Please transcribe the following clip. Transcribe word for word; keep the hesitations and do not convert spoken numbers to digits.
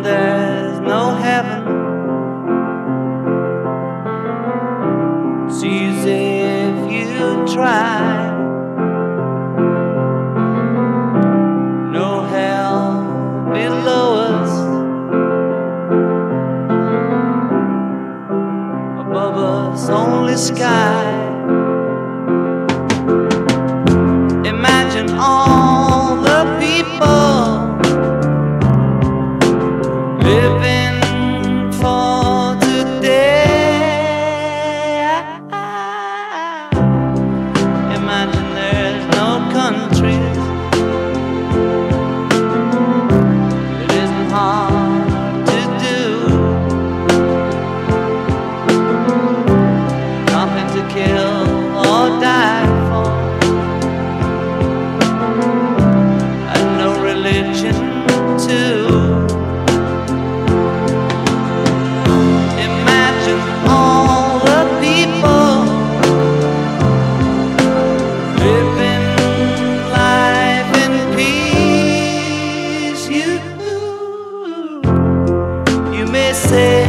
there's no heaven. It's easy if you try. No hell below us, above us only sky. Imagine all the people living for today. Imagine there's no countries. It isn't hard to do. Nothing to kill or die for, and no religion too. Imagine all the people living life in peace. You, you may say